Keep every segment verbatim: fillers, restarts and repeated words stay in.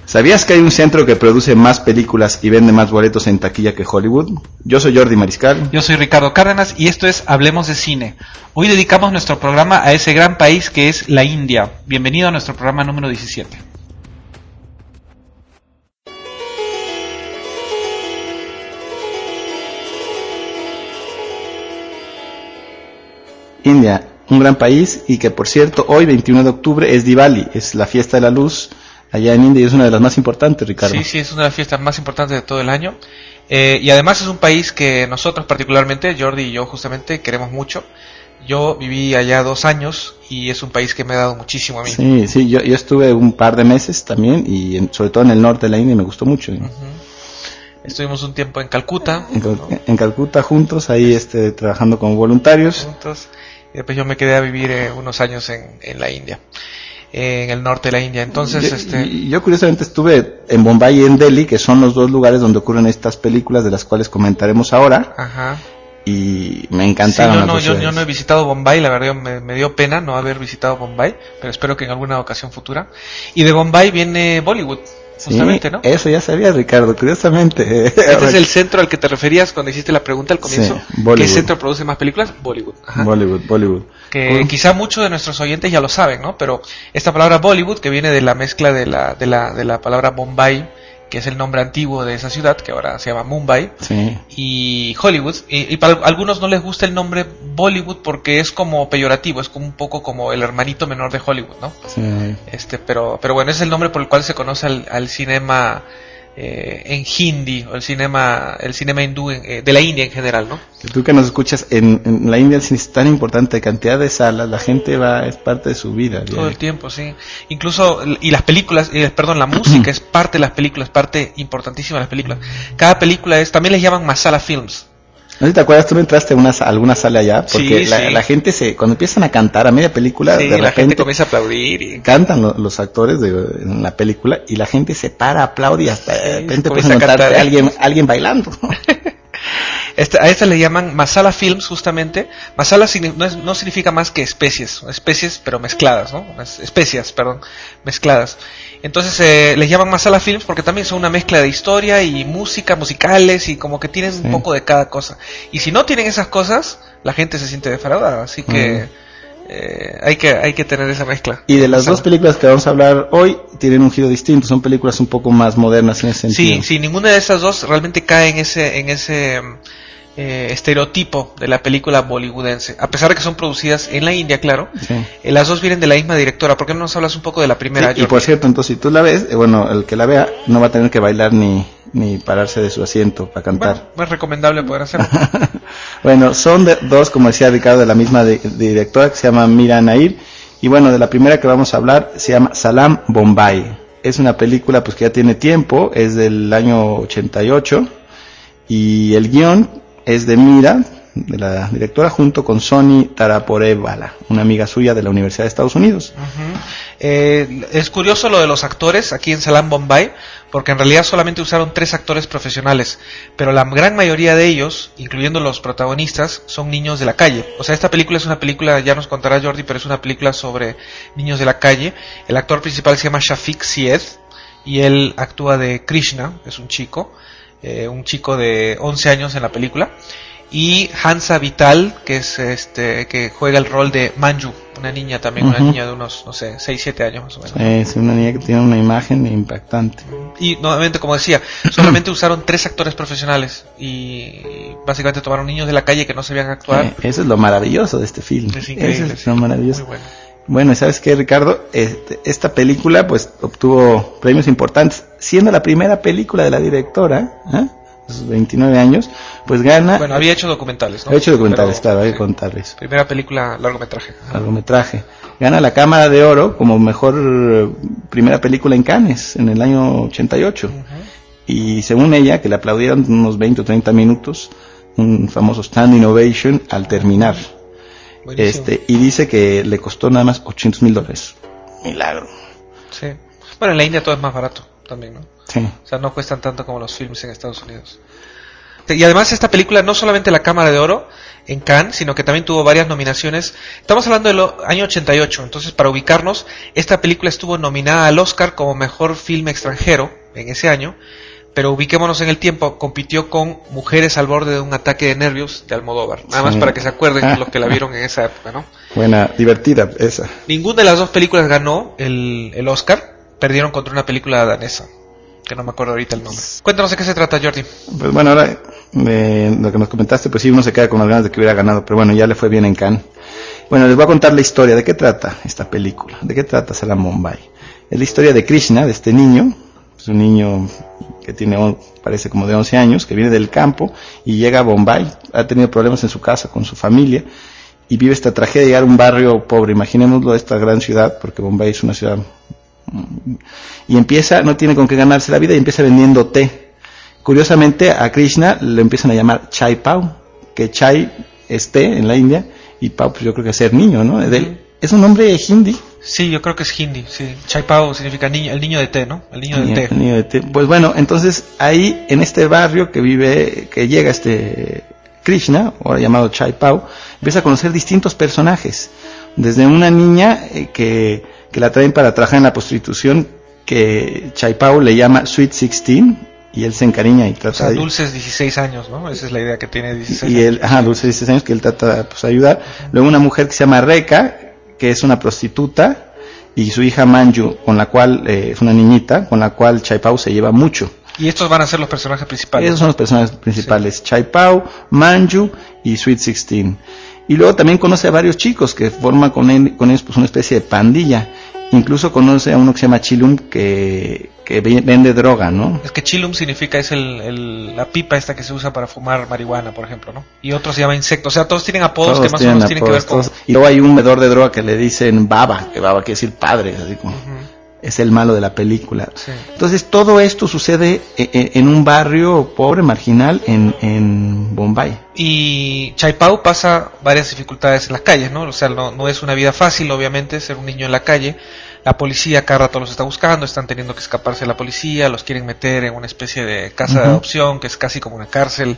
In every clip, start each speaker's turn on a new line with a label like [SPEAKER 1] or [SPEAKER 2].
[SPEAKER 1] ¿Sabías que hay un centro que produce más películas y vende más boletos en taquilla que Hollywood? Yo soy Jordi Mariscal.
[SPEAKER 2] Yo soy Ricardo Cárdenas y esto es Hablemos de Cine. Hoy dedicamos nuestro programa a ese gran país que es la India. Bienvenido a nuestro programa número diecisiete.
[SPEAKER 1] India, un gran país y que por cierto hoy veintiuno de octubre es Diwali, es la fiesta de la luz allá en India y es una de las más importantes, Ricardo.
[SPEAKER 2] Sí, sí, es una de las fiestas más importantes de todo el año eh, y además es un país que nosotros particularmente, Jordi y yo justamente, queremos mucho. Yo viví allá dos años y es un país que me ha dado muchísimo a mí.
[SPEAKER 1] Sí, sí, yo, yo estuve un par de meses también y en, sobre todo en el norte de la India me gustó mucho.
[SPEAKER 2] Uh-huh. Estuvimos un tiempo en Calcuta.
[SPEAKER 1] En, ¿no? en Calcuta juntos, ahí este, trabajando como voluntarios.
[SPEAKER 2] Juntos. Y después yo me quedé a vivir eh, unos años en, en la India, eh, en el norte de la India. Entonces,
[SPEAKER 1] yo,
[SPEAKER 2] este...
[SPEAKER 1] yo curiosamente estuve en Bombay y en Delhi, que son los dos lugares donde ocurren estas películas de las cuales comentaremos ahora.
[SPEAKER 2] Ajá.
[SPEAKER 1] Y me encantaron.
[SPEAKER 2] Sí, no, no, yo, yo no he visitado Bombay, la verdad me, me dio pena no haber visitado Bombay, pero espero que en alguna ocasión futura. Y de Bombay viene Bollywood. Justamente,
[SPEAKER 1] sí,
[SPEAKER 2] ¿no?
[SPEAKER 1] Eso ya sabía, Ricardo, curiosamente.
[SPEAKER 2] Este es el centro al que te referías cuando hiciste la pregunta al comienzo.
[SPEAKER 1] Sí,
[SPEAKER 2] ¿qué centro produce más películas? Bollywood. Ajá.
[SPEAKER 1] Bollywood, Bollywood.
[SPEAKER 2] Que uh. quizá muchos de nuestros oyentes ya lo saben, ¿no? Pero esta palabra Bollywood, que viene de la mezcla de la, de la, de la palabra Bombay, que es el nombre antiguo de esa ciudad, que ahora se llama Mumbai,
[SPEAKER 1] sí.
[SPEAKER 2] y Hollywood, y, y para algunos no les gusta el nombre Bollywood porque es como peyorativo, es como un poco como el hermanito menor de Hollywood, ¿no?
[SPEAKER 1] Sí.
[SPEAKER 2] Este, pero, pero bueno, es el nombre por el cual se conoce al, al cinema eh, en hindi, o el cinema, el cinema hindú en, eh, de la India en general, ¿no?
[SPEAKER 1] Tú que nos escuchas, en, en la India el cine es tan importante, cantidad de salas, la gente va, es parte de su vida.
[SPEAKER 2] Todo el tiempo, sí. Incluso, y las películas, eh, perdón, la música es parte de las películas, parte importantísima de las películas. Cada película es, también les llaman masala films.
[SPEAKER 1] ¿No te acuerdas? Tú no entraste a una, a alguna sala allá, porque
[SPEAKER 2] sí,
[SPEAKER 1] la,
[SPEAKER 2] sí.
[SPEAKER 1] la gente se, cuando empiezan a cantar a media película,
[SPEAKER 2] sí,
[SPEAKER 1] de
[SPEAKER 2] la
[SPEAKER 1] repente
[SPEAKER 2] gente comienza a aplaudir y
[SPEAKER 1] cantan lo, los actores de, en la película y la gente se para, aplaude y hasta
[SPEAKER 2] sí,
[SPEAKER 1] de repente puedes
[SPEAKER 2] a
[SPEAKER 1] encontrar
[SPEAKER 2] cantar, ¿eh?
[SPEAKER 1] alguien, alguien bailando.
[SPEAKER 2] Este, a estas le llaman masala films justamente. Masala no, es, no significa más que especies, especies pero mezcladas, ¿no? Especias, perdón, mezcladas. Entonces eh, les llaman masala films porque también son una mezcla de historia y música, musicales y como que tienen sí. un poco de cada cosa. Y si no tienen esas cosas, la gente se siente defraudada, así que mm. eh, hay que hay que tener esa mezcla.
[SPEAKER 1] Y de las masala. dos películas que vamos a hablar hoy tienen un giro distinto, son películas un poco más modernas en ese sentido.
[SPEAKER 2] Sí, sí, ninguna de esas dos realmente cae en ese en ese Eh, estereotipo de la película bollywoodense, a pesar de que son producidas en la India, claro. Sí. Eh, las dos vienen de la misma directora. ¿Por qué no nos hablas un poco de la primera?
[SPEAKER 1] Sí, y por cierto, entonces si tú la ves, eh, bueno, el que la vea no va a tener que bailar ni ni pararse de su asiento para cantar.
[SPEAKER 2] Bueno, es recomendable poder hacerlo.
[SPEAKER 1] Bueno, son de, dos, como decía Ricardo, de la misma de, de directora que se llama Mira Nair. Y bueno, de la primera que vamos a hablar se llama Salam Bombay. Es una película pues que ya tiene tiempo, es del año ochenta y ocho y el guión es de Mira, de la directora, junto con Soni Taraporevala, una amiga suya de la Universidad de Estados Unidos.
[SPEAKER 2] Uh-huh. Eh, es curioso lo de los actores aquí en Salam Bombay, porque en realidad solamente usaron tres actores profesionales, pero la gran mayoría de ellos, incluyendo los protagonistas, son niños de la calle. O sea, esta película es una película, ya nos contará Jordi, pero es una película sobre niños de la calle. El actor principal se llama Shafiq Syed y él actúa de Krishna, es un chico. Eh, un chico de once años en la película, y Hansa Vital, que es este que juega el rol de Manju, una niña también, uh-huh. una niña de unos, no sé, seis, siete años más o menos.
[SPEAKER 1] Es una niña que tiene una imagen impactante.
[SPEAKER 2] Y nuevamente, como decía, solamente usaron tres actores profesionales y básicamente tomaron niños de la calle que no sabían actuar.
[SPEAKER 1] Eh, eso es lo maravilloso de este film.
[SPEAKER 2] Es increíble.
[SPEAKER 1] Eso es lo maravilloso.
[SPEAKER 2] Muy bueno.
[SPEAKER 1] Bueno, ¿sabes qué, Ricardo? Este, esta película pues obtuvo premios importantes, siendo la primera película de la directora, ¿eh? A sus veintinueve años, pues gana...
[SPEAKER 2] Bueno, había hecho documentales, ¿no?
[SPEAKER 1] Había hecho documentales,
[SPEAKER 2] Pero,
[SPEAKER 1] claro, hay
[SPEAKER 2] sí.
[SPEAKER 1] que contarles.
[SPEAKER 2] Primera película largometraje.
[SPEAKER 1] Largometraje. Gana la Cámara de Oro como mejor primera película en Cannes en el año ochenta y ocho. Uh-huh. Y según ella, que le aplaudieron unos veinte o treinta minutos, un famoso standing ovation al terminar.
[SPEAKER 2] Buenísimo.
[SPEAKER 1] Este, y dice que le costó nada más ochocientos mil dólares. Milagro.
[SPEAKER 2] Sí. Bueno, en la India todo es más barato también, ¿no?
[SPEAKER 1] Sí.
[SPEAKER 2] O sea, no cuestan tanto como los films en Estados Unidos. Y además esta película no solamente la Cámara de Oro en Cannes, sino que también tuvo varias nominaciones. Estamos hablando del año ochenta y ocho, entonces para ubicarnos, esta película estuvo nominada al Oscar como mejor filme extranjero en ese año, pero ubiquémonos en el tiempo, compitió con Mujeres al borde de un ataque de nervios de Almodóvar. Nada más sí. Para que se acuerden ah. los que la vieron en esa época, ¿no?
[SPEAKER 1] Buena, divertida esa.
[SPEAKER 2] Ninguna de las dos películas ganó el, el Oscar, perdieron contra una película danesa, que no me acuerdo ahorita el nombre. Cuéntanos de qué se trata, Jordi.
[SPEAKER 1] Pues bueno, ahora eh, lo que nos comentaste, pues sí, uno se queda con las ganas de que hubiera ganado, pero bueno, ya le fue bien en Cannes. Bueno, les voy a contar la historia. ¿De qué trata esta película? ¿De qué trata Salam Bombay? Es la historia de Krishna, de este niño. Es un niño que tiene, parece como de once años, que viene del campo y llega a Bombay. Ha tenido problemas en su casa, con su familia, y vive esta tragedia de llegar a un barrio pobre. Imaginémoslo, esta gran ciudad, porque Bombay es una ciudad... Y empieza, no tiene con qué ganarse la vida, y empieza vendiendo té. Curiosamente, a Krishna le empiezan a llamar Chai Pao, que Chai es té en la India, y Pao, pues yo creo que es ser niño, ¿no? De él, ¿es un nombre hindi?
[SPEAKER 2] Sí, yo creo que es hindi, sí. Chai Pao significa niño, el niño de té, ¿no? El niño del té.
[SPEAKER 1] El niño de té. Pues bueno, entonces ahí, en este barrio que vive, que llega este Krishna, ahora llamado Chai Pao, empieza a conocer distintos personajes. Desde una niña eh, que, que la traen para trabajar en la prostitución, que Chai Pao le llama Sweet Sixteen, y él se encariña y trata
[SPEAKER 2] o sea,
[SPEAKER 1] de...
[SPEAKER 2] dulces dieciséis años, ¿no? Esa es la idea que tiene dieciséis
[SPEAKER 1] y
[SPEAKER 2] años.
[SPEAKER 1] él, ajá, dulces dieciséis años, que él trata pues, de ayudar. Luego una mujer que se llama Reka, que es una prostituta, y su hija Manju, con la cual, eh, es una niñita, con la cual Chai Pao se lleva mucho.
[SPEAKER 2] Y estos van a ser los personajes principales.
[SPEAKER 1] Esos son los personajes principales, sí. Chai Pao, Manju y Sweet Sixteen. Y luego también conoce a varios chicos que forman con él, con ellos pues una especie de pandilla. Incluso conoce a uno que se llama Chilum, que, que vende droga, ¿no?
[SPEAKER 2] Es que Chilum significa, es el, el, la pipa esta que se usa para fumar marihuana, por ejemplo, ¿no? Y otros se llama insecto, o sea, todos tienen apodos todos que más o menos tienen que ver con...
[SPEAKER 1] Y luego hay un vendedor de droga que le dicen Baba, que Baba quiere decir padre, así como... Uh-huh. Es el malo de la película. Sí. Entonces todo esto sucede en, en un barrio pobre, marginal, en, en Bombay.
[SPEAKER 2] Y Chai Pao pasa varias dificultades en las calles, ¿no? O sea, no, no es una vida fácil, obviamente, ser un niño en la calle. La policía cada rato los está buscando, están teniendo que escaparse de la policía, los quieren meter en una especie de casa uh-huh. de adopción, que es casi como una cárcel.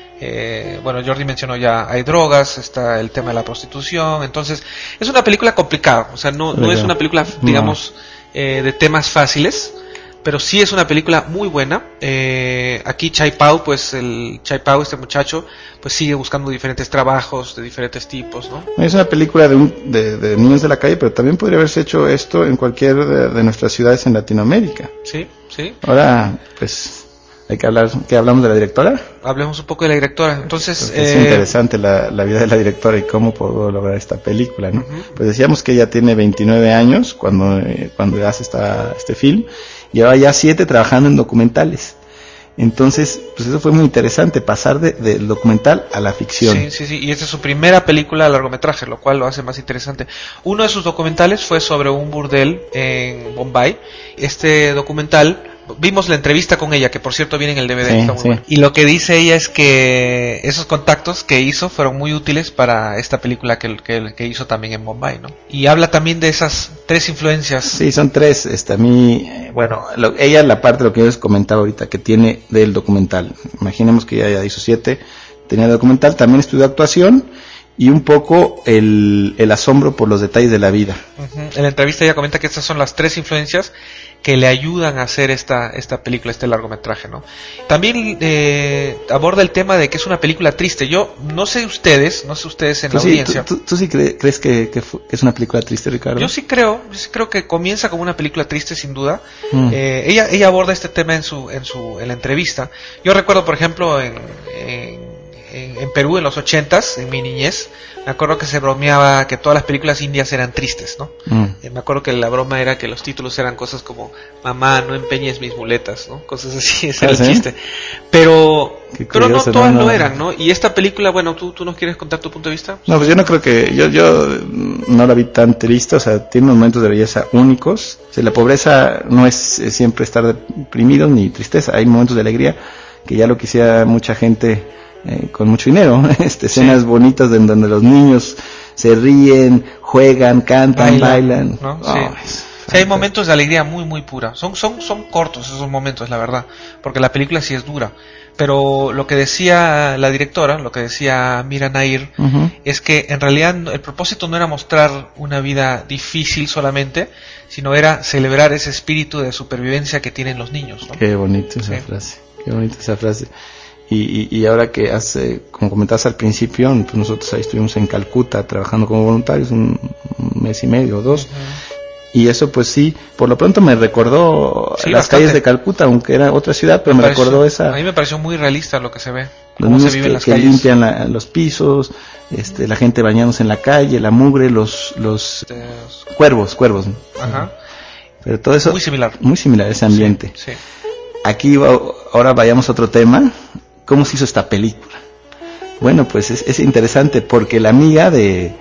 [SPEAKER 2] Eh, bueno, Jordi mencionó ya, hay drogas, está el tema de la prostitución. Entonces, es una película complicada. O sea, no, no es una película, digamos... No. Eh, de temas fáciles, pero sí es una película muy buena. Eh, aquí Chai Pao, pues el Chai Pao, este muchacho, pues sigue buscando diferentes trabajos de diferentes tipos, ¿no?
[SPEAKER 1] Es una película de, un, de, de niños de la calle, pero también podría haberse hecho esto en cualquier de, de nuestras ciudades en Latinoamérica.
[SPEAKER 2] Sí, sí.
[SPEAKER 1] Ahora, pues... Hay que hablar, ¿qué hablamos de la directora?
[SPEAKER 2] Hablemos un poco de la directora. Entonces,
[SPEAKER 1] eh... es interesante la, la vida de la directora y cómo pudo lograr esta película, ¿no? Uh-huh. Pues decíamos que ella tiene veintinueve años cuando, eh, cuando hace esta, este film, y ahora ya siete trabajando en documentales. Entonces, pues eso fue muy interesante, pasar de, del documental a la ficción.
[SPEAKER 2] Sí, sí, sí, y esta es su primera película a largometraje, lo cual lo hace más interesante. Uno de sus documentales fue sobre un burdel en Bombay. Este documental... Vimos la entrevista con ella, que por cierto viene en el D V D, sí, está muy sí. bueno. Y lo que dice ella es que esos contactos que hizo fueron muy útiles para esta película que, que, que hizo también en Bombay, ¿no? Y habla también de esas tres influencias.
[SPEAKER 1] Sí, son tres. Este, a mí, eh, bueno, lo, ella la parte de lo que yo les comentaba ahorita que tiene del documental. Imaginemos que ella ya hizo siete, tenía el documental, también estudió actuación y un poco el, el asombro por los detalles de la vida.
[SPEAKER 2] Uh-huh. En la entrevista ella comenta que estas son las tres influencias que le ayudan a hacer esta esta película, este largometraje, ¿no? También eh, aborda el tema de que es una película triste. Yo no sé ustedes, no sé ustedes en la
[SPEAKER 1] sí,
[SPEAKER 2] audiencia.
[SPEAKER 1] ¿Tú, tú, tú sí cre- crees que, que, fu- que es una película triste, Ricardo?
[SPEAKER 2] Yo sí creo, yo sí creo que comienza como una película triste, sin duda. Mm. Eh, ella ella aborda este tema en su en su en la entrevista. Yo recuerdo, por ejemplo, en, en En, en Perú en los ochentas, en mi niñez, me acuerdo que se bromeaba que todas las películas indias eran tristes, ¿no? Mm. Eh, me acuerdo que la broma era que los títulos eran cosas como mamá, no empeñes mis muletas, ¿no? Cosas así, ese ¿Ah, era sí? el chiste. Pero pero no todas no, no. lo eran, ¿no? Y esta película, bueno, ¿tú, ¿tú nos quieres contar tu punto de vista?
[SPEAKER 1] No, pues yo no creo que, yo yo no la vi tan triste, o sea, tiene unos momentos de belleza únicos. O sea, la pobreza no es, es siempre estar deprimido ni tristeza, hay momentos de alegría que ya lo quisiera mucha gente Eh, con mucho dinero, este, escenas sí. bonitas de, donde los niños se ríen, juegan, cantan, bailan, bailan.
[SPEAKER 2] ¿no? Sí. Oh, Sí, hay momentos de alegría muy muy pura. Son son son cortos esos momentos, la verdad, porque la película sí es dura. Pero lo que decía la directora, lo que decía Mira Nair, uh-huh. es que en realidad el propósito no era mostrar una vida difícil solamente, sino era celebrar ese espíritu de supervivencia que tienen los niños, ¿no?
[SPEAKER 1] Qué bonita esa sí. frase, qué bonita esa frase. Y, y, y ahora que hace, como comentabas al principio, pues nosotros ahí estuvimos en Calcuta trabajando como voluntarios un, un mes y medio o dos. Uh-huh. Y eso pues sí, por lo pronto me recordó sí, las bastante. calles de Calcuta, aunque era otra ciudad, pero me, me pareció, recordó esa...
[SPEAKER 2] A mí me pareció muy realista lo que se ve,
[SPEAKER 1] los cómo se vive que, en las que calles. Limpian la, los pisos, este, la gente bañándose en la calle, la mugre, los los este... cuervos, cuervos.
[SPEAKER 2] Ajá.
[SPEAKER 1] Pero todo eso...
[SPEAKER 2] Muy similar.
[SPEAKER 1] Muy similar ese ambiente.
[SPEAKER 2] Sí, sí.
[SPEAKER 1] Aquí ahora vayamos a otro tema, ¿cómo se hizo esta película? Bueno, pues es, es interesante porque la amiga de,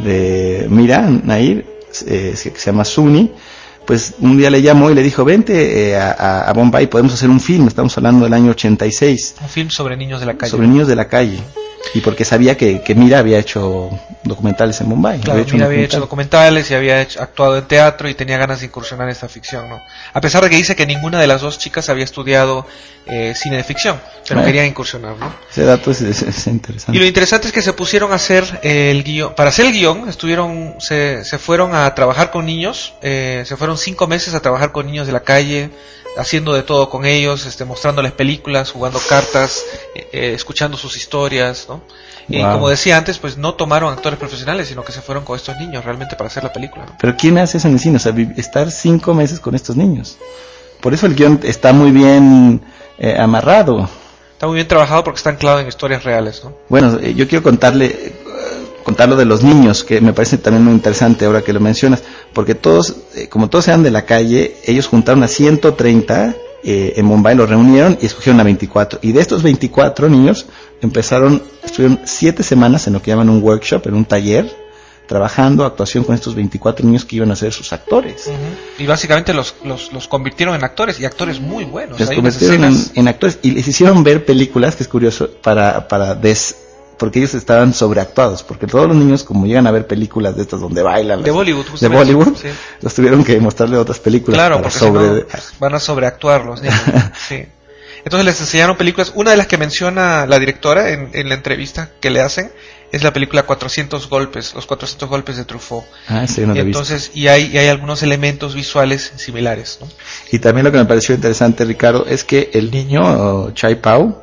[SPEAKER 1] de Mira Nair, Eh, que se llama Suni, pues un día le llamó y le dijo, vente eh, a, a Bombay, podemos hacer un film, estamos hablando del año ochenta y seis.
[SPEAKER 2] Un film sobre niños de la calle.
[SPEAKER 1] Sobre niños de la calle. Y porque sabía que, que Mira había hecho documentales en Bombay.
[SPEAKER 2] Claro,
[SPEAKER 1] había hecho
[SPEAKER 2] Mira había hecho documentales y había hecho, actuado en teatro y tenía ganas de incursionar en esta ficción, ¿no? A pesar de que dice que ninguna de las dos chicas había estudiado eh, cine de ficción, pero ah, querían incursionar, ¿no?
[SPEAKER 1] Ese dato es, es, es interesante.
[SPEAKER 2] Y lo interesante es que se pusieron a hacer eh, el guión, para hacer el guión, estuvieron, se, se fueron a trabajar con niños, eh, se fueron cinco meses a trabajar con niños de la calle, haciendo de todo con ellos, este, mostrándoles películas, jugando cartas, eh, eh, escuchando sus historias, ¿no? Y wow. como decía antes, pues no tomaron actores profesionales, sino que se fueron con estos niños realmente para hacer la película, ¿no?
[SPEAKER 1] Pero ¿quién hace eso en el cine? O sea, estar cinco meses con estos niños. Por eso el guión está muy bien eh, amarrado.
[SPEAKER 2] Está muy bien trabajado porque está anclado en historias reales, ¿no?
[SPEAKER 1] Bueno, eh, yo quiero contarle... Eh, contar lo de los niños, que me parece también muy interesante ahora que lo mencionas, porque todos, eh, como todos eran de la calle, ellos juntaron a ciento treinta eh, en Bombay, los reunieron y escogieron a veinticuatro, y de estos veinticuatro niños empezaron, estuvieron siete semanas en lo que llaman un workshop, en un taller, trabajando actuación con estos veinticuatro niños que iban a ser sus actores.
[SPEAKER 2] Uh-huh. Y básicamente los, los, los convirtieron en actores, y actores muy buenos.
[SPEAKER 1] Los convirtieron en, en actores, y les hicieron ver películas, que es curioso, para, para des... porque ellos estaban sobreactuados, porque todos los niños, como llegan a ver películas de estas donde bailan,
[SPEAKER 2] de
[SPEAKER 1] las,
[SPEAKER 2] Bollywood,
[SPEAKER 1] de Bollywood, sí. los tuvieron que mostrarle otras películas.
[SPEAKER 2] Claro,
[SPEAKER 1] para
[SPEAKER 2] porque
[SPEAKER 1] sobre...
[SPEAKER 2] si no, pues, van a sobreactuar los niños. Sí. Entonces les enseñaron películas. Una de las que menciona la directora en, en la entrevista que le hacen es la película cuatrocientos golpes, los cuatrocientos golpes de Truffaut.
[SPEAKER 1] Ah, sí, no
[SPEAKER 2] y entonces y hay y hay algunos elementos visuales similares, ¿no?
[SPEAKER 1] Y también lo que me pareció interesante, Ricardo, es que el niño Chai Pao,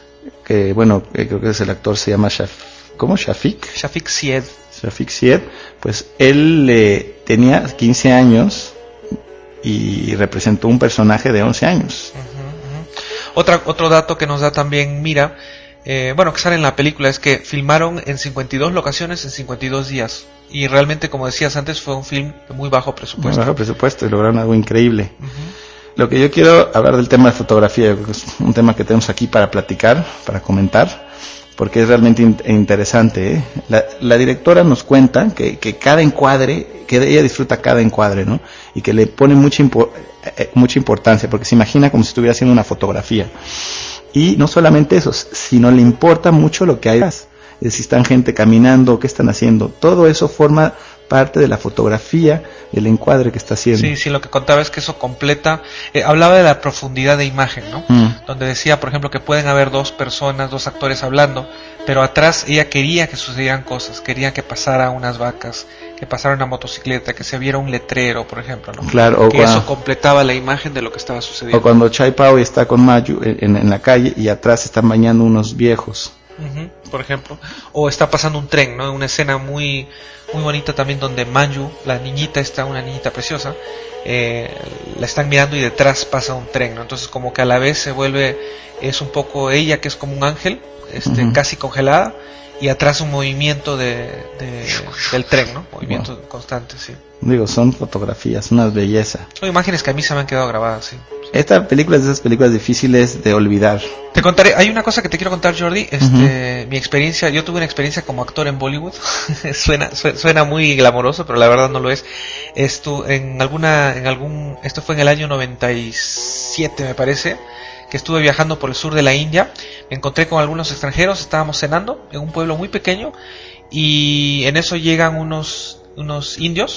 [SPEAKER 1] que bueno, creo que es el actor, se llama Shaf, ¿cómo? Shafiq.
[SPEAKER 2] Shafiq Syed.
[SPEAKER 1] Shafiq Syed, pues él eh, tenía quince años y representó un personaje de once años.
[SPEAKER 2] Uh-huh, uh-huh. Otra, otro dato que nos da también Mira, eh, bueno, que sale en la película, es que filmaron en cincuenta y dos locaciones en cincuenta y dos días. Y realmente, como decías antes, fue un film de muy bajo presupuesto.
[SPEAKER 1] Muy bajo presupuesto y lograron algo increíble. Uh-huh. Lo que yo quiero hablar del tema de fotografía, yo creo que es un tema que tenemos aquí para platicar, para comentar, porque es realmente in- interesante, ¿eh? La, la directora nos cuenta que, que cada encuadre, que ella disfruta cada encuadre, ¿no? Y que le pone mucha, impo- eh, mucha importancia, porque se imagina como si estuviera haciendo una fotografía. Y no solamente eso, sino le importa mucho lo que hay detrás. Es decir, si están gente caminando, qué están haciendo. Todo eso forma parte de la fotografía, del encuadre que está haciendo.
[SPEAKER 2] Sí, sí, lo que contaba es que eso completa, eh, hablaba de la profundidad de imagen, ¿no? Mm. Donde decía, por ejemplo, que pueden haber dos personas, dos actores hablando, pero atrás ella quería que sucedieran cosas, quería que pasara unas vacas, que pasara una motocicleta, que se viera un letrero, por ejemplo, ¿no?
[SPEAKER 1] Claro, o
[SPEAKER 2] que
[SPEAKER 1] cuando,
[SPEAKER 2] eso completaba la imagen de lo que estaba sucediendo.
[SPEAKER 1] O cuando Chai Pao está con Mayu en, en la calle y atrás están bañando unos viejos.
[SPEAKER 2] Uh-huh, por ejemplo, o está pasando un tren, ¿no? Una escena muy muy bonita también donde Manju, la niñita está, una niñita preciosa, eh, la están mirando y detrás pasa un tren, ¿no? Entonces como que a la vez se vuelve, es un poco ella que es como un ángel, este, uh-huh. casi congelada, y atrás un movimiento de, de del tren, ¿no? Movimiento wow. constante, sí.
[SPEAKER 1] Digo, son fotografías, una belleza.
[SPEAKER 2] Son imágenes que a mí se me han quedado grabadas, sí.
[SPEAKER 1] Esta película es de esas películas difíciles de olvidar.
[SPEAKER 2] Te contaré, hay una cosa que te quiero contar, Jordi, este, uh-huh. mi experiencia, yo tuve una experiencia como actor en Bollywood, suena, su, suena muy glamoroso, pero la verdad no lo es. Esto, en alguna, en algún, esto fue en el año noventa y siete, me parece, que estuve viajando por el sur de la India, me encontré con algunos extranjeros, estábamos cenando en un pueblo muy pequeño, y en eso llegan unos, unos indios,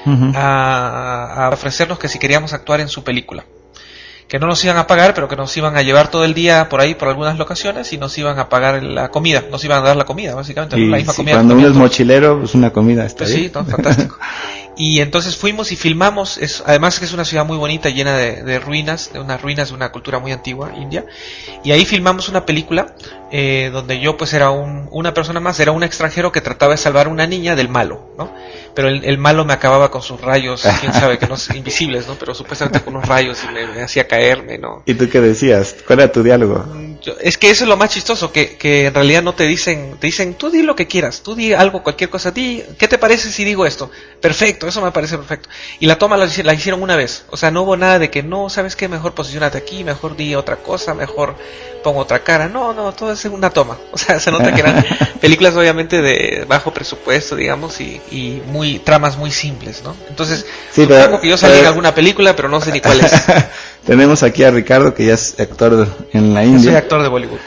[SPEAKER 1] uh-huh.
[SPEAKER 2] a, a ofrecernos que si queríamos actuar en su película. Que no nos iban a pagar, pero que nos iban a llevar todo el día por ahí, por algunas locaciones, y nos iban a pagar la comida, nos iban a dar la comida, básicamente,
[SPEAKER 1] y
[SPEAKER 2] la misma
[SPEAKER 1] si
[SPEAKER 2] comida.
[SPEAKER 1] Cuando uno es mochilero, pues una comida está
[SPEAKER 2] pues
[SPEAKER 1] bien.
[SPEAKER 2] Sí, no, fantástico. Y entonces fuimos y filmamos, es, además que es una ciudad muy bonita, llena de, de ruinas, de unas ruinas de una cultura muy antigua, india, y ahí filmamos una película eh, donde yo pues era un, una persona más, era un extranjero que trataba de salvar a una niña del malo, ¿no? Pero el, el malo me acababa con sus rayos, quién sabe, que no invisibles, ¿no? Pero supuestamente con unos rayos y me, me hacía caerme, ¿no?
[SPEAKER 1] ¿Y tú qué decías? ¿Cuál era tu diálogo?
[SPEAKER 2] Yo, es que eso es lo más chistoso, que, que en realidad no te dicen, te dicen, tú di lo que quieras, tú di algo, cualquier cosa, di, ¿qué te parece si digo esto? Perfecto, eso me parece perfecto. Y la toma la, la hicieron una vez, o sea, no hubo nada de que, no, ¿sabes qué? Mejor posicionate aquí, mejor di otra cosa, mejor pongo otra cara, no, no, todo es una toma, o sea, se nota que eran películas obviamente de bajo presupuesto, digamos, y, y muy, tramas muy simples, ¿no? Entonces,
[SPEAKER 1] sí,
[SPEAKER 2] supongo
[SPEAKER 1] pero,
[SPEAKER 2] que yo salí
[SPEAKER 1] pero...
[SPEAKER 2] en alguna película, pero no sé ni cuál es.
[SPEAKER 1] Tenemos aquí a Ricardo, que ya es actor en la India.
[SPEAKER 2] Yo soy actor de Bollywood.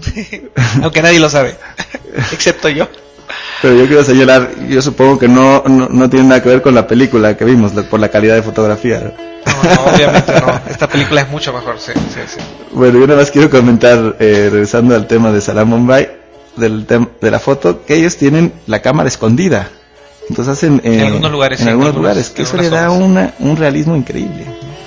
[SPEAKER 2] Aunque nadie lo sabe, excepto yo.
[SPEAKER 1] Pero yo quiero señalar, yo supongo que no, no, no tiene nada que ver con la película que vimos, por la calidad de fotografía.
[SPEAKER 2] No, no, obviamente no. Esta película es mucho mejor, sí, sí, sí.
[SPEAKER 1] Bueno, yo nada más quiero comentar, eh, regresando al tema de Salam Bombay, del tem- de la foto, que ellos tienen la cámara escondida. Entonces hacen eh,
[SPEAKER 2] en algunos lugares,
[SPEAKER 1] en
[SPEAKER 2] sí,
[SPEAKER 1] algunos
[SPEAKER 2] en
[SPEAKER 1] lugares,
[SPEAKER 2] algunas,
[SPEAKER 1] que eso
[SPEAKER 2] en
[SPEAKER 1] le da
[SPEAKER 2] zonas.
[SPEAKER 1] una, un realismo increíble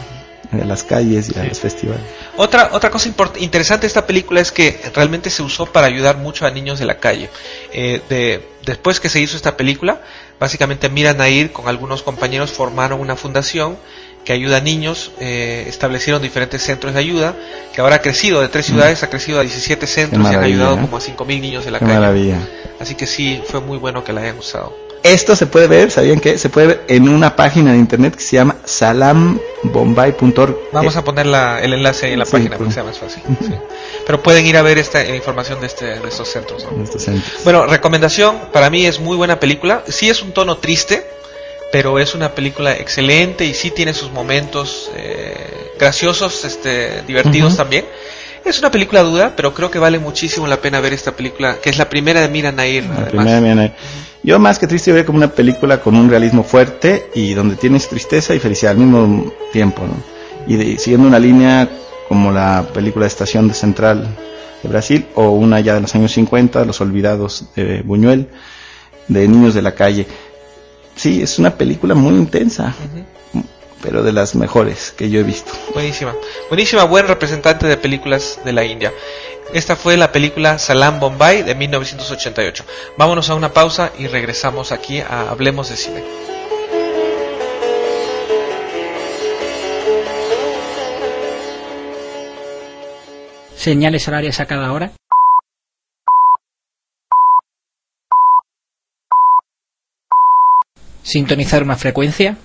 [SPEAKER 1] a las calles y
[SPEAKER 2] Sí.
[SPEAKER 1] a los festivales.
[SPEAKER 2] Otra otra cosa import- interesante de esta película es que realmente se usó para ayudar mucho a niños de la calle. Eh, de, después que se hizo esta película, básicamente Mira Nair con algunos compañeros formaron una fundación que ayuda a niños, eh, establecieron diferentes centros de ayuda, que ahora ha crecido, de tres ciudades ha crecido a diecisiete centros y han ayudado, ¿eh?, como a cinco mil niños de la
[SPEAKER 1] Qué
[SPEAKER 2] calle.
[SPEAKER 1] Maravilla.
[SPEAKER 2] Así que sí, fue muy bueno que la hayan usado.
[SPEAKER 1] Esto se puede ver, ¿sabían qué? Se puede ver en una página de internet que se llama salam bombay punto org.
[SPEAKER 2] Vamos a poner la, el enlace ahí en la
[SPEAKER 1] sí,
[SPEAKER 2] página
[SPEAKER 1] pues.
[SPEAKER 2] para que sea más fácil. Sí. Pero pueden ir a ver esta eh, información de, este, de estos centros, ¿no?
[SPEAKER 1] Estos centros.
[SPEAKER 2] Bueno, recomendación, para mí es muy buena película. Sí es un tono triste, pero es una película excelente y sí tiene sus momentos eh, graciosos, este, divertidos uh-huh. también. Es una película dura, pero creo que vale muchísimo la pena ver esta película, que es la primera de Mira Nair.
[SPEAKER 1] La
[SPEAKER 2] además.
[SPEAKER 1] primera de Mira Nair. Yo más que triste veo como una película con un realismo fuerte y donde tienes tristeza y felicidad al mismo tiempo, ¿no? Y de, siguiendo una línea como la película Estación de Central de Brasil o una ya de los años cincuenta, Los Olvidados de Buñuel, de niños de la calle. Sí, es una película muy intensa. Uh-huh. Pero de las mejores que yo he visto.
[SPEAKER 2] Buenísima, buenísima, buen representante de películas de la India. Esta fue la película Salam Bombay de mil novecientos ochenta y ocho. Vámonos a una pausa y regresamos aquí a Hablemos de Cine.
[SPEAKER 3] Señales horarias a cada hora. Sintonizar una frecuencia.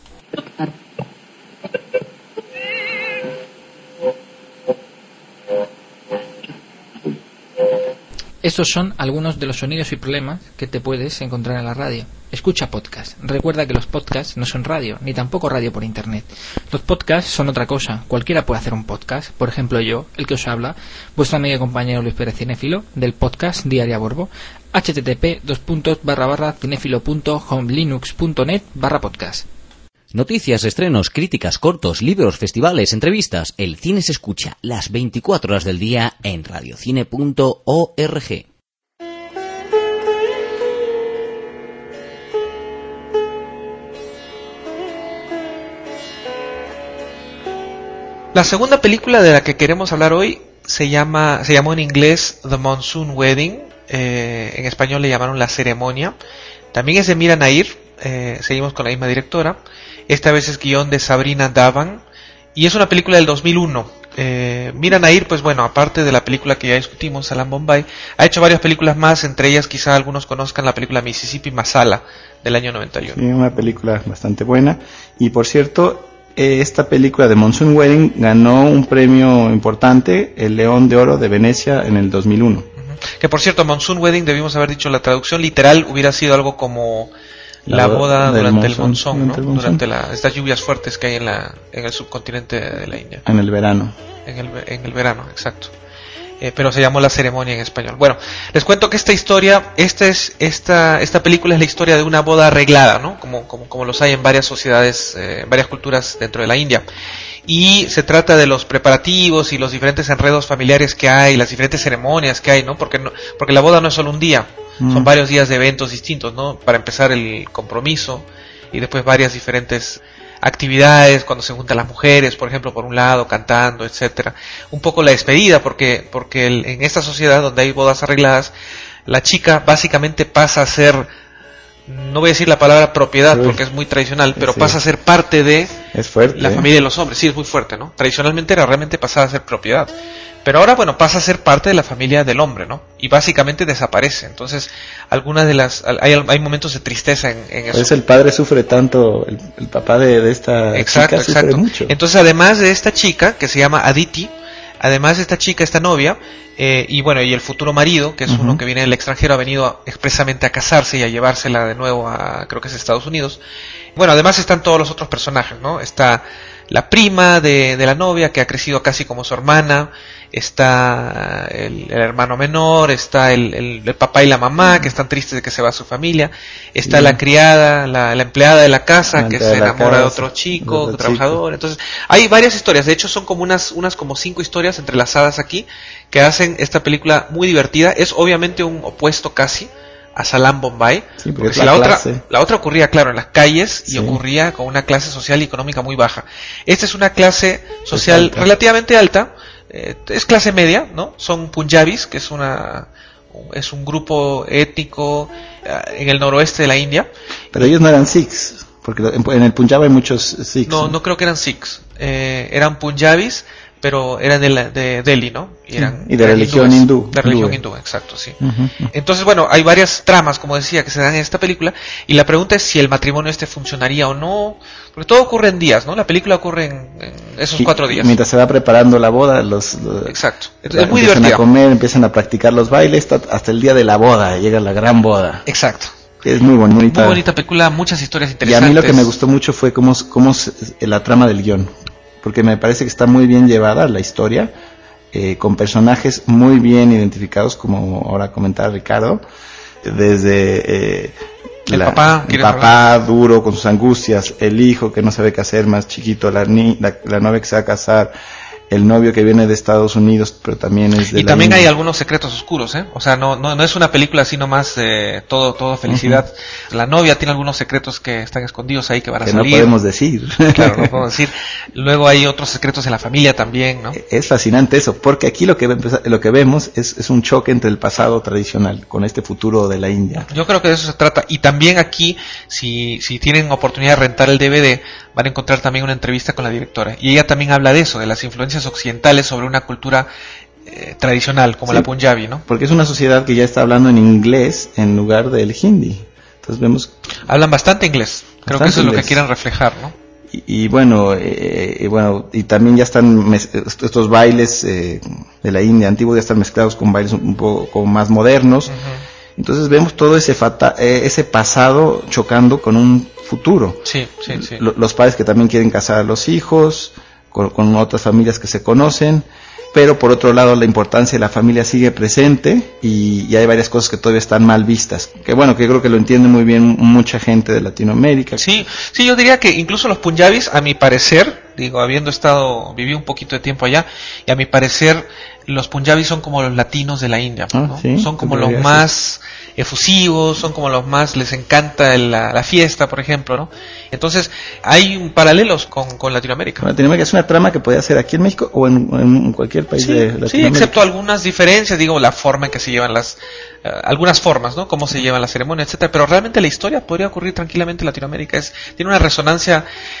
[SPEAKER 3] Estos son algunos de los sonidos y problemas que te puedes encontrar en la radio. Escucha podcast. Recuerda que los podcasts no son radio, ni tampoco radio por internet. Los podcasts son otra cosa. Cualquiera puede hacer un podcast. Por ejemplo yo, el que os habla, vuestro amigo y compañero Luis Pérez Cinéfilo, del podcast Diaria Borbo, http dos puntos barra barra cinefilo punto homelinux punto net barra podcast.
[SPEAKER 4] Noticias, estrenos, críticas, cortos, libros, festivales, entrevistas. El cine se escucha las veinticuatro horas del día en radiocine punto org.
[SPEAKER 2] La segunda película de la que queremos hablar hoy se llama, se llamó en inglés The Monsoon Wedding, eh, en español le llamaron La Ceremonia. También es de Mira Nair, eh, seguimos con la misma directora. Esta vez es guión de Sabrina Dhawan y es una película del dos mil uno. Eh, Mira Nair, pues bueno, aparte de la película que ya discutimos, Salam Bombay, ha hecho varias películas más, entre ellas quizá algunos conozcan la película Mississippi Masala del año noventa y uno.
[SPEAKER 1] Sí, una película bastante buena. Y por cierto, eh, esta película de Monsoon Wedding ganó un premio importante, el León de Oro de Venecia, en el dos mil uno. Uh-huh.
[SPEAKER 2] Que por cierto, Monsoon Wedding, debimos haber dicho la traducción literal, hubiera sido algo como la boda durante el monzón, ¿no? Durante la, estas lluvias fuertes que hay en la en el subcontinente de la India.
[SPEAKER 1] En el verano.
[SPEAKER 2] En el, en el verano, exacto. eh, pero se llamó La Ceremonia en español. Bueno, les cuento que esta historia, esta es esta esta película es la historia de una boda arreglada, ¿no? Como como como los hay en varias sociedades, eh, en varias culturas dentro de la India. Y se trata de los preparativos y los diferentes enredos familiares que hay, las diferentes ceremonias que hay, ¿no? Porque no, porque la boda no es solo un día, mm. son varios días de eventos distintos, ¿no? Para empezar el compromiso y después varias diferentes actividades cuando se juntan las mujeres, por ejemplo, por un lado, cantando, etcétera. Un poco la despedida, porque porque el, en esta sociedad donde hay bodas arregladas, la chica básicamente pasa a ser, no voy a decir la palabra propiedad porque es muy tradicional, pero sí. pasa a ser parte de
[SPEAKER 1] es fuerte,
[SPEAKER 2] la
[SPEAKER 1] ¿eh?
[SPEAKER 2] familia de los hombres. Sí, es muy fuerte, ¿no? Tradicionalmente era realmente pasada a ser propiedad. Pero ahora, bueno, pasa a ser parte de la familia del hombre, ¿no? Y básicamente desaparece. Entonces, algunas de las... Hay, hay momentos de tristeza en, en eso.
[SPEAKER 1] Pues el padre sufre tanto, el, el papá de, de esta
[SPEAKER 2] exacto,
[SPEAKER 1] chica sufre
[SPEAKER 2] exacto.
[SPEAKER 1] mucho.
[SPEAKER 2] Entonces, además de esta chica, que se llama Aditi, además de esta chica, esta novia, eh, y bueno, y el futuro marido, que es uh-huh. uno que viene del extranjero, ha venido a, expresamente a casarse y a llevársela de nuevo a, creo que es Estados Unidos. Bueno, además están todos los otros personajes, ¿no? Está la prima de, de la novia, que ha crecido casi como su hermana, está el, el hermano menor, está el, el, el papá y la mamá, que están tristes de que se va su familia, está sí. la criada, la, la empleada de la casa, la que se enamora casa, de otro chico, de trabajador. Entonces, hay varias historias, de hecho son como unas, unas como cinco historias entrelazadas aquí, que hacen esta película muy divertida. Es obviamente un opuesto casi a Salam Bombay,
[SPEAKER 1] sí,
[SPEAKER 2] porque si la otra, la otra ocurría, claro, en las calles y sí. ocurría con una clase social y económica muy baja. Esta es una clase social alta. relativamente alta, eh, es clase media, ¿no? Son punjabis, que es una es un grupo étnico eh, en el noroeste de la India.
[SPEAKER 1] Pero ellos no eran sikhs, porque en el Punjab hay muchos sikhs.
[SPEAKER 2] No, no creo que eran sikhs, eh, eran punjabis, pero eran de, la, de Delhi, ¿no?
[SPEAKER 1] Y, eran, y de religión
[SPEAKER 2] hindúes,
[SPEAKER 1] hindú.
[SPEAKER 2] De religión hindú, hindú exacto, sí. Uh-huh. Entonces, bueno, hay varias tramas, como decía, que se dan en esta película, y la pregunta es si el matrimonio este funcionaría o no, porque todo ocurre en días, ¿no? La película ocurre en, en esos y, cuatro días.
[SPEAKER 1] Mientras se va preparando la boda, los... los
[SPEAKER 2] exacto. Es,
[SPEAKER 1] la,
[SPEAKER 2] es muy
[SPEAKER 1] empiezan
[SPEAKER 2] divertida.
[SPEAKER 1] a comer, empiezan a practicar los bailes, hasta el día de la boda, llega la gran boda.
[SPEAKER 2] Exacto.
[SPEAKER 1] Es muy bonita.
[SPEAKER 2] Muy bonita película, muchas historias interesantes.
[SPEAKER 1] Y a mí lo que me gustó mucho fue cómo, cómo la trama del guión, porque me parece que está muy bien llevada la historia, eh, con personajes muy bien identificados, como ahora comentaba Ricardo, desde eh,
[SPEAKER 2] el
[SPEAKER 1] la,
[SPEAKER 2] papá,
[SPEAKER 1] el papá duro con sus angustias, el hijo que no sabe qué hacer, más chiquito, la, ni, la, la novia que se va a casar, el novio que viene de Estados Unidos, pero también es de
[SPEAKER 2] y
[SPEAKER 1] la
[SPEAKER 2] también
[SPEAKER 1] India.
[SPEAKER 2] Hay algunos secretos oscuros, ¿eh? O sea, no no, no es una película así nomás eh, todo todo felicidad. Uh-huh. La novia tiene algunos secretos que están escondidos ahí que van a
[SPEAKER 1] que
[SPEAKER 2] salir.
[SPEAKER 1] no podemos decir.
[SPEAKER 2] Claro, no podemos decir. Luego hay otros secretos en la familia también, ¿no?
[SPEAKER 1] Es fascinante eso, porque aquí lo que lo que vemos es, es un choque entre el pasado tradicional con este futuro de la India.
[SPEAKER 2] Yo creo que de eso se trata. Y también aquí, si si tienen oportunidad de rentar el D V D, van a encontrar también una entrevista con la directora. Y ella también habla de eso, de las influencias occidentales sobre una cultura eh, tradicional como sí, la Punjabi, ¿no?
[SPEAKER 1] Porque es una sociedad que ya está hablando en inglés en lugar del hindi. Entonces vemos...
[SPEAKER 2] Hablan bastante inglés. Creo bastante que eso inglés. Es lo que quieren reflejar, ¿no?
[SPEAKER 1] Y, y bueno, eh, y bueno, y también ya están mez- estos bailes eh, de la India antiguos ya están mezclados con bailes un poco más modernos. Uh-huh. Entonces vemos todo ese fata- eh, ese pasado chocando con un futuro.
[SPEAKER 2] Sí, sí, sí.
[SPEAKER 1] L- los padres que también quieren casar a los hijos, con, con otras familias que se conocen, pero por otro lado la importancia de la familia sigue presente y, y hay varias cosas que todavía están mal vistas. Que bueno, que creo que lo entiende muy bien mucha gente de Latinoamérica.
[SPEAKER 2] Sí, sí, yo diría que incluso los punjabis, a mi parecer, digo, habiendo estado, viví un poquito de tiempo allá, y a mi parecer los punjabis son como los latinos de la India, ¿no? Ah, ¿sí? Son como los más efusivos, son como los más, les encanta la, la fiesta, por ejemplo, ¿no? Entonces, hay paralelos con, con Latinoamérica.
[SPEAKER 1] Bueno, Latinoamérica es una trama que podría ser aquí en México o en, en cualquier país
[SPEAKER 2] sí,
[SPEAKER 1] de Latinoamérica.
[SPEAKER 2] Sí, excepto algunas diferencias, digo, la forma en que se llevan las, uh, algunas formas, ¿no? Cómo se llevan las ceremonias, etcétera. Pero realmente la historia podría ocurrir tranquilamente en Latinoamérica. Es, tiene una resonancia,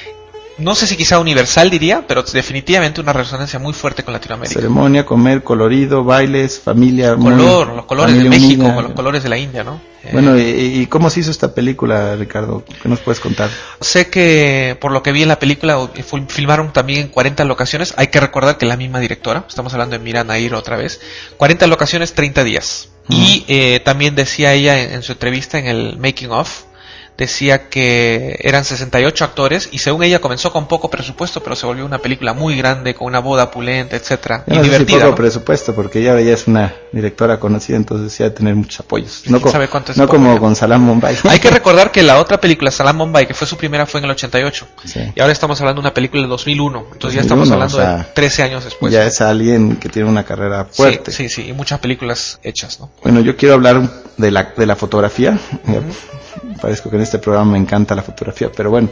[SPEAKER 2] no sé si quizá universal diría, pero definitivamente una resonancia muy fuerte con Latinoamérica.
[SPEAKER 1] Ceremonia, comer, colorido, bailes, familia.
[SPEAKER 2] Color,
[SPEAKER 1] muy,
[SPEAKER 2] los colores de México, unida. Los colores de la India, ¿no?
[SPEAKER 1] Bueno, ¿y, ¿y cómo se hizo esta película, Ricardo? ¿Qué nos puedes contar?
[SPEAKER 2] Sé que, por lo que vi en la película, filmaron también en cuarenta locaciones. Hay que recordar que la misma directora, estamos hablando de Mira Nair otra vez, cuarenta locaciones, treinta días. Uh-huh. Y eh, también decía ella en, en su entrevista en el Making of, decía que eran sesenta y ocho actores y según ella comenzó con poco presupuesto, pero se volvió una película muy grande con una boda opulenta, etcétera,
[SPEAKER 1] y
[SPEAKER 2] no divertida.
[SPEAKER 1] Poco
[SPEAKER 2] ¿no?
[SPEAKER 1] presupuesto, porque ella ya es una directora conocida, entonces sí ha de tener muchos apoyos. No, co
[SPEAKER 2] sabe cuánto es
[SPEAKER 1] no
[SPEAKER 2] poco,
[SPEAKER 1] como
[SPEAKER 2] ya.
[SPEAKER 1] con Salam Bombay.
[SPEAKER 2] Hay que recordar que la otra película, Salam Bombay, que fue su primera, fue en el ochenta y ocho.
[SPEAKER 1] Sí.
[SPEAKER 2] Y ahora estamos hablando de una película del dos mil uno. Entonces
[SPEAKER 1] dos mil uno,
[SPEAKER 2] ya estamos hablando
[SPEAKER 1] o sea,
[SPEAKER 2] de trece años después.
[SPEAKER 1] Ya es alguien que tiene una carrera fuerte.
[SPEAKER 2] Sí, sí, sí, y muchas películas hechas, ¿no?
[SPEAKER 1] Bueno, yo quiero hablar de la, de la fotografía. Uh-huh. Parezco que en este programa me encanta la fotografía, pero bueno,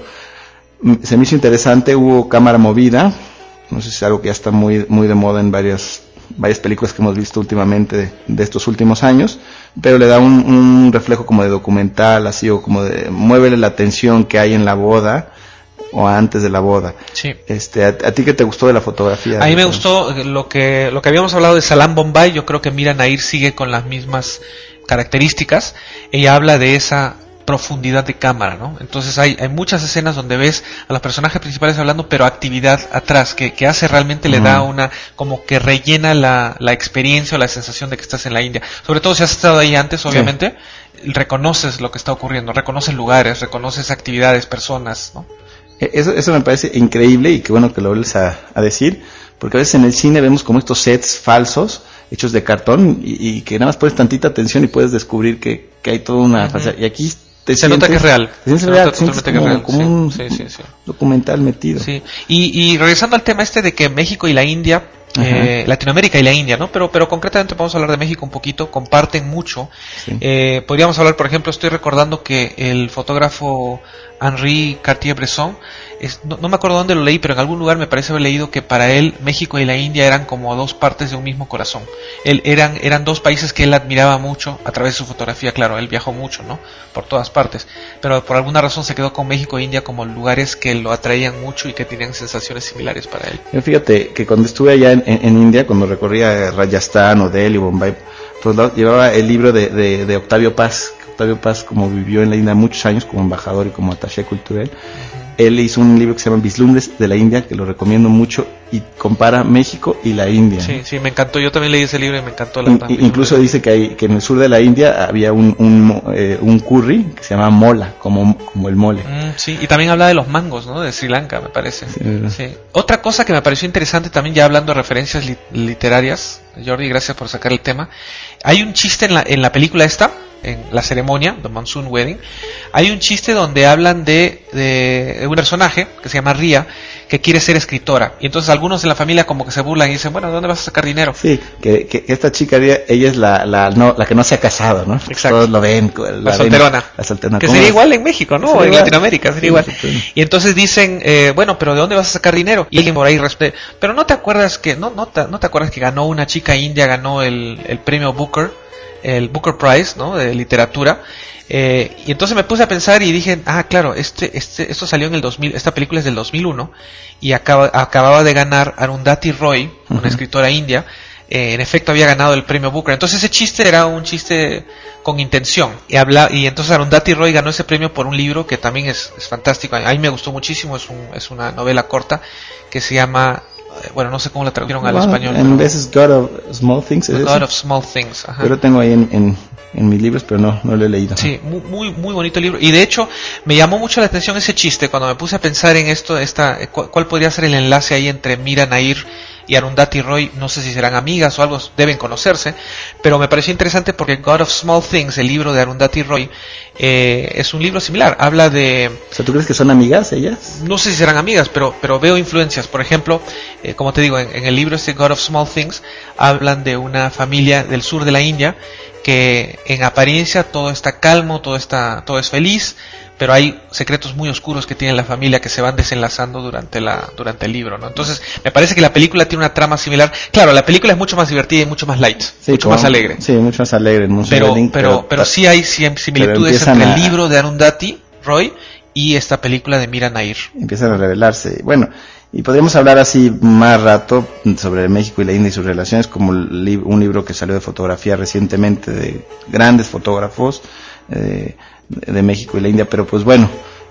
[SPEAKER 1] se me hizo interesante. Hubo cámara movida, no sé si es algo que ya está muy, muy de moda en varias, varias películas que hemos visto últimamente de, de estos últimos años, pero le da un, un reflejo como de documental, así, o como de, muévele la tensión que hay en la boda o antes de la boda.
[SPEAKER 2] Sí.
[SPEAKER 1] Este, ¿a, a ti qué te gustó de la fotografía?
[SPEAKER 2] A mí me gustó lo que lo que habíamos hablado de Salam Bombay. Yo creo que Mira Nair sigue con las mismas características. Ella habla de esa profundidad de cámara, ¿no? Entonces hay, hay muchas escenas donde ves a los personajes principales hablando, pero actividad atrás, que, que hace realmente, le uh-huh. da una, como que rellena la, la experiencia o la sensación de que estás en la India. Sobre todo si has estado ahí antes, obviamente, sí. reconoces lo que está ocurriendo, reconoces lugares, reconoces actividades, personas, ¿no?
[SPEAKER 1] Eso, eso me parece increíble y qué bueno que lo vuelves a, a decir, porque a veces en el cine vemos como estos sets falsos, hechos de cartón, y, y que nada más pones tantita atención y puedes descubrir que, que hay toda una... Uh-huh. Y aquí te
[SPEAKER 2] se
[SPEAKER 1] sientes,
[SPEAKER 2] nota que es real.
[SPEAKER 1] Se, se, se
[SPEAKER 2] nota
[SPEAKER 1] real,
[SPEAKER 2] totalmente
[SPEAKER 1] como,
[SPEAKER 2] que es real.
[SPEAKER 1] Como
[SPEAKER 2] sí,
[SPEAKER 1] un
[SPEAKER 2] sí, sí, sí.
[SPEAKER 1] documental metido.
[SPEAKER 2] Sí. Y, y regresando al tema este de que México y la India, eh, Latinoamérica y la India, ¿no? Pero, pero concretamente vamos a hablar de México un poquito, comparten mucho. Sí. Eh, podríamos hablar, por ejemplo, estoy recordando que el fotógrafo Henri Cartier-Bresson, es, no, no me acuerdo dónde lo leí, pero en algún lugar me parece haber leído que para él México y la India eran como dos partes de un mismo corazón. Él, eran, eran dos países que él admiraba mucho a través de su fotografía. Claro, él viajó mucho, ¿no? Por todas partes, pero por alguna razón se quedó con México e India como lugares que lo atraían mucho y que tenían sensaciones similares para él.
[SPEAKER 1] Yo fíjate que cuando estuve allá en, en, en India, cuando recorría Rajasthan o Delhi, Bombay, pues llevaba el libro de, de, de Octavio Paz. Octavio Paz, como vivió en la India muchos años como embajador y como attaché cultural, uh-huh. él hizo un libro que se llama Vislumbres de la India, que lo recomiendo mucho, y compara México y la India.
[SPEAKER 2] Sí, sí, me encantó. Yo también leí ese libro y me encantó. La
[SPEAKER 1] In, incluso dice que, hay, que en el sur de la India había un, un, eh, un curry que se llama mola, como, como el mole.
[SPEAKER 2] Mm, sí, y también habla de los mangos, ¿no? De Sri Lanka, me parece. Sí, sí. Otra cosa que me pareció interesante también, ya hablando de referencias li- literarias, Jordi, gracias por sacar el tema. Hay un chiste en la, en la película esta, en la ceremonia, The Monsoon Wedding, hay un chiste donde hablan de, de, de un personaje que se llama Ria, que quiere ser escritora, y entonces algunos de la familia como que se burlan y dicen, bueno, ¿de dónde vas a sacar dinero?
[SPEAKER 1] Sí, que, que esta chica Ria, ella es la, la, no, la que no se ha casado, ¿no?
[SPEAKER 2] Exacto.
[SPEAKER 1] Todos lo ven, la,
[SPEAKER 2] la solterona.
[SPEAKER 1] Ven, la solterona.
[SPEAKER 2] Que sería igual en México, ¿no? O en Latinoamérica, sería sí, igual. Sí. Y entonces dicen, eh, bueno, pero ¿de dónde vas a sacar dinero? Y alguien por ahí responde, pero no te acuerdas que, no, no te, no te acuerdas que ganó una chica india, ganó el, el premio Booker, el Booker Prize, ¿no? De literatura. Eh, y entonces me puse a pensar y dije, ah, claro, este, este, esto salió en el dos mil, esta película es del dos mil uno y acaba, acababa de ganar Arundhati Roy, una uh-huh. escritora india. Eh, en efecto había ganado el premio Booker. Entonces ese chiste era un chiste con intención. Y habla, y entonces Arundhati Roy ganó ese premio por un libro que también es, es fantástico. A mí me gustó muchísimo. Es, un, es una novela corta que se llama, bueno, no sé cómo la tradujeron al well, español.
[SPEAKER 1] En vez es God of Small Things. ¿Es
[SPEAKER 2] God of Small Things. Ajá.
[SPEAKER 1] Yo lo tengo ahí en, en, en mis libros, pero no, no lo he leído.
[SPEAKER 2] Sí, muy, muy, muy bonito libro. Y de hecho, me llamó mucho la atención ese chiste cuando me puse a pensar en esto, esta, cuál, cuál podría ser el enlace ahí entre Mira Nair y Arundhati Roy. No sé si serán amigas o algo, deben conocerse, pero me pareció interesante porque God of Small Things, el libro de Arundhati Roy, eh, es un libro similar, habla de...
[SPEAKER 1] O sea, ¿tú crees que son amigas ellas?
[SPEAKER 2] No sé si serán amigas, pero, pero veo influencias. Por ejemplo, eh, como te digo, en, en el libro este God of Small Things, hablan de una familia del sur de la India que en apariencia todo está calmo, todo está, todo es feliz, pero hay secretos muy oscuros que tiene la familia que se van desenlazando durante la durante el libro, ¿no? Entonces, me parece que la película tiene una trama similar. Claro, la película es mucho más divertida y mucho más light,
[SPEAKER 1] sí,
[SPEAKER 2] mucho
[SPEAKER 1] como,
[SPEAKER 2] más alegre.
[SPEAKER 1] Sí, mucho más alegre. Mucho
[SPEAKER 2] pero,
[SPEAKER 1] link,
[SPEAKER 2] pero, pero, pero sí hay similitudes entre el libro de Arundhati Roy y esta película de Mira Nair.
[SPEAKER 1] Empiezan a revelarse. Bueno, y podríamos hablar así más rato sobre México y la India y sus relaciones, como un libro que salió de fotografía recientemente de grandes fotógrafos eh, de México y la India, pero pues bueno,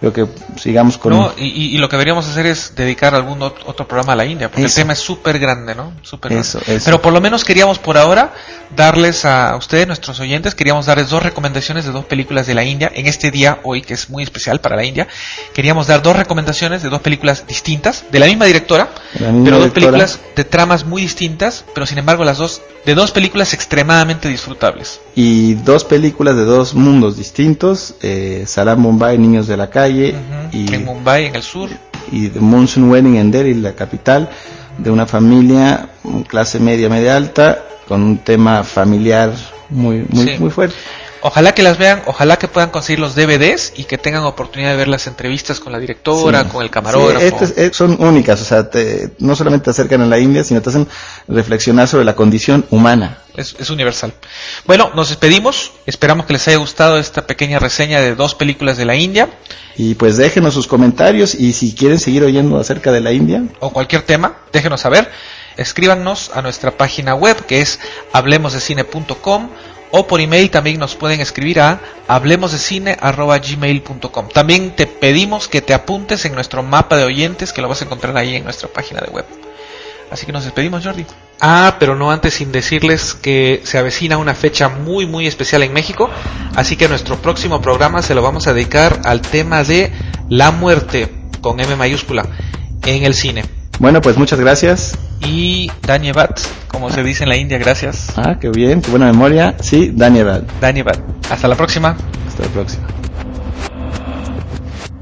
[SPEAKER 1] creo que sigamos con...
[SPEAKER 2] No, y, y lo que deberíamos hacer es dedicar algún ot- otro programa a la India, porque
[SPEAKER 1] eso.
[SPEAKER 2] el tema es súper grande, ¿no? Súper
[SPEAKER 1] Eso,
[SPEAKER 2] grande.
[SPEAKER 1] eso.
[SPEAKER 2] Pero por lo menos queríamos por ahora darles a ustedes, nuestros oyentes, queríamos darles dos recomendaciones de dos películas de la India, en este día hoy, que es muy especial para la India. Queríamos dar dos recomendaciones de dos películas distintas, de la misma directora,
[SPEAKER 1] La misma
[SPEAKER 2] pero dos
[SPEAKER 1] directora.
[SPEAKER 2] películas de tramas muy distintas, pero sin embargo las dos, de dos películas extremadamente disfrutables.
[SPEAKER 1] Y dos películas de dos mundos distintos, eh, Salam Bombay, Niños de la Calle,
[SPEAKER 2] Ujú.
[SPEAKER 1] y,
[SPEAKER 2] En Mumbai, en el sur.
[SPEAKER 1] y The Monsoon Wedding en Delhi, la capital, de una familia, clase media, media alta, con un tema familiar muy, muy,
[SPEAKER 2] Sí.
[SPEAKER 1] muy fuerte.
[SPEAKER 2] Ojalá que las vean, ojalá que puedan conseguir los D V Ds y que tengan oportunidad de ver las entrevistas con la directora,
[SPEAKER 1] Sí.
[SPEAKER 2] con el camarógrafo.
[SPEAKER 1] Sí, estas, eh, son únicas, o sea, te- no solamente te acercan a la India, sino te hacen reflexionar sobre la condición humana.
[SPEAKER 2] Es, es universal. Bueno, nos despedimos. Esperamos que les haya gustado esta pequeña reseña de dos películas de la India
[SPEAKER 1] Y pues déjenos sus comentarios, y si quieren seguir oyendo acerca de la India,
[SPEAKER 2] o cualquier tema, déjenos saber. Escríbanos a nuestra página web, que es hablemos de cine punto com, o por email también nos pueden escribir a hablemosdecine arroba gmail punto com. También te pedimos que te apuntes en nuestro mapa de oyentes, que lo vas a encontrar ahí en nuestra página de web. Así que nos despedimos, Jordi. Ah, pero no antes sin decirles que se avecina una fecha muy muy especial en México, así que nuestro próximo programa se lo vamos a dedicar al tema de la muerte, con M mayúscula, en el cine.
[SPEAKER 1] bueno, pues muchas gracias.
[SPEAKER 2] Y Dhanyavad, como se dice en la India, gracias.
[SPEAKER 1] Ah, qué bien, qué buena memoria. Sí, Daniel,
[SPEAKER 2] Dhanyavad. Hasta la próxima.
[SPEAKER 1] hasta la próxima.